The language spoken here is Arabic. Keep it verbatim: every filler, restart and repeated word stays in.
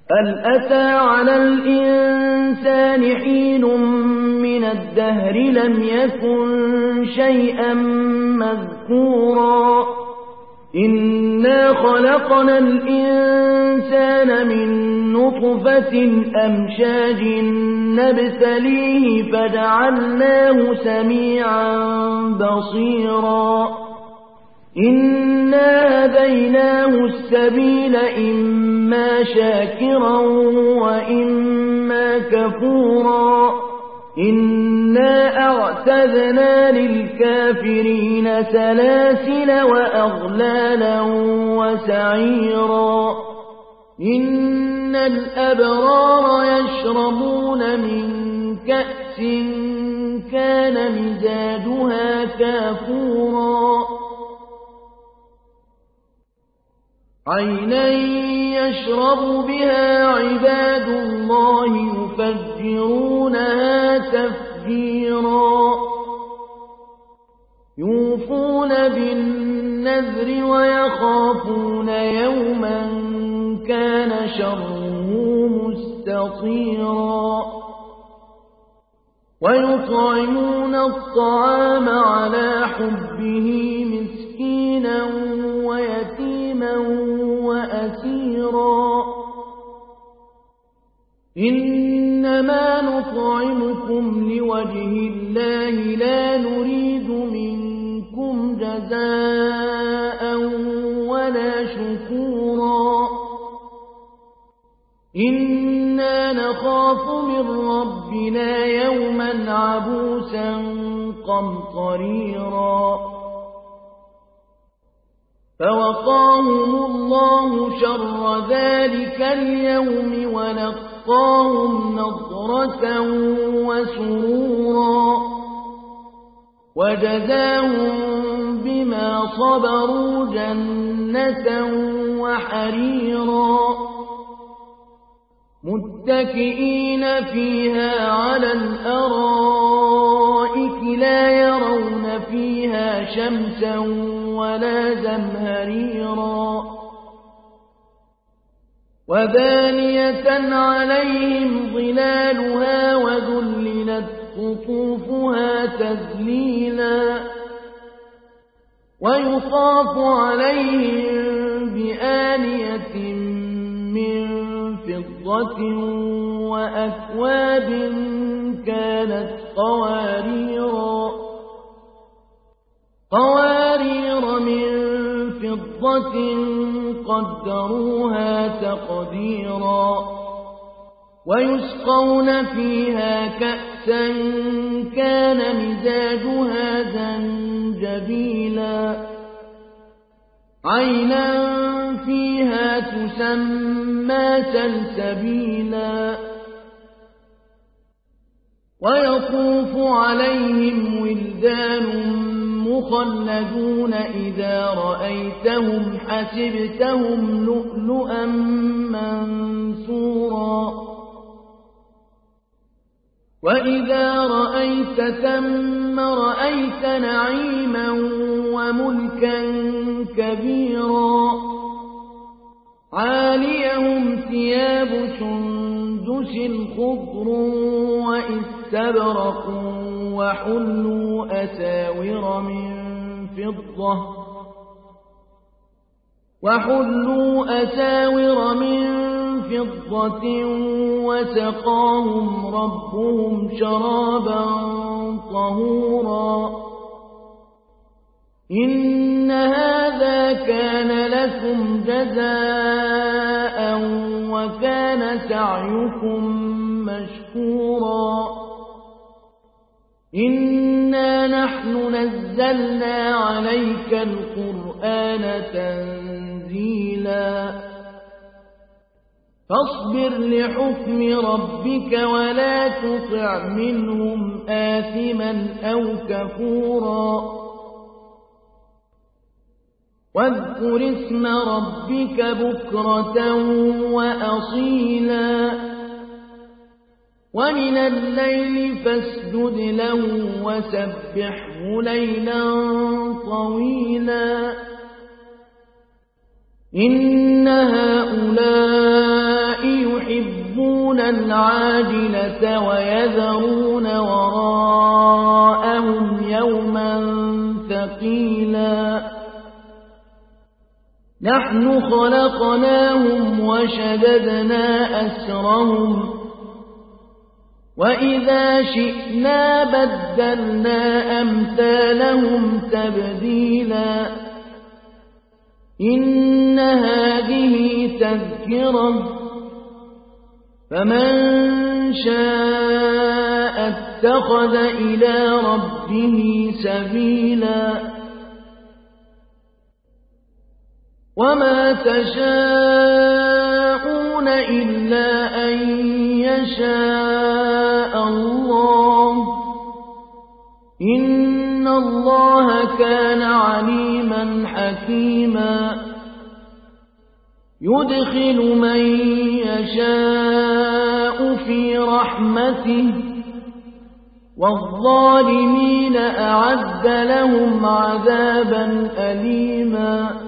هل أتى على الإنسان حين من الدهر لم يكن شيئا مذكورا إنا خلقنا الإنسان من نطفة أمشاج نبتليه فجعلناه سميعا بصيرا إنا هديناه السبيل إما شاكرا وإما كفورا إنا أعتدنا للكافرين سلاسل وأغلالا وسعيرا إن الأبرار يشربون من كأس كان مزاجها كافورا عينا يشرب بها عباد الله يفجرونها تفجيرا يوفون بالنذر ويخافون يوما كان شره مستطيرا ويطعمون الطعام على حبه مسكينا ويتيما وأسيرا إنما نطعمكم لوجه الله لا نريد منكم جزاء ولا شكورا إنا نخاف من ربنا يوما عبوسا قمطريرا فوقاهم الله شر ذلك اليوم ولقاهم نضرة وسرورا وجزاهم بما صبروا جنة وحريرا متكئين فيها على الأرائك لا يرون فيها شمسا ولا زمهريرا ودانية عليهم ظلالها وذللت قطوفها تذليلا ويطاف عليهم بآنية من فضة وأكواب كانت قواريرا قوارير من فضة قدروها تقديرا ويسقون فيها كأسا كان مزاجها زنجبيلا عينا فيها تسمى سلسبيلا ويطوف عليهم ولدان مخلدون إذا رأيتهم حسبتهم لؤلؤا منثورا وإذا رأيت ثم رأيت نعيما وملكا كبيرا عاليهم ثياب سندس خضر وإستبرق وحلوا أساور من فضة وحلوا أساور من فضة وسقاهم ربهم شرابا طهورا إن هذا كان لكم جزاء وكان سعيكم مشكورا إنا نحن نزلنا عليك القرآن تنزيلا فاصبر لحكم ربك ولا تطع منهم آثما أو كفورا واذكر اسم ربك بكرة وأصيلا ومن الليل فاسجد له وسبحه ليلا طويلا إن هؤلاء يحبون يحبون العاجلة ويذرون وراءهم يوما ثقيلا نحن خلقناهم وشددنا أسرهم وإذا شئنا بدلنا أمثالهم تبديلا إن هذه تذكرة فمن شاء اتخذ إلى ربه سبيلا وما تشاءون إلا أن يشاء الله إن الله كان عليما حكيما يدخل من يشاء في رحمته والظالمين أعد لهم عذابا أليما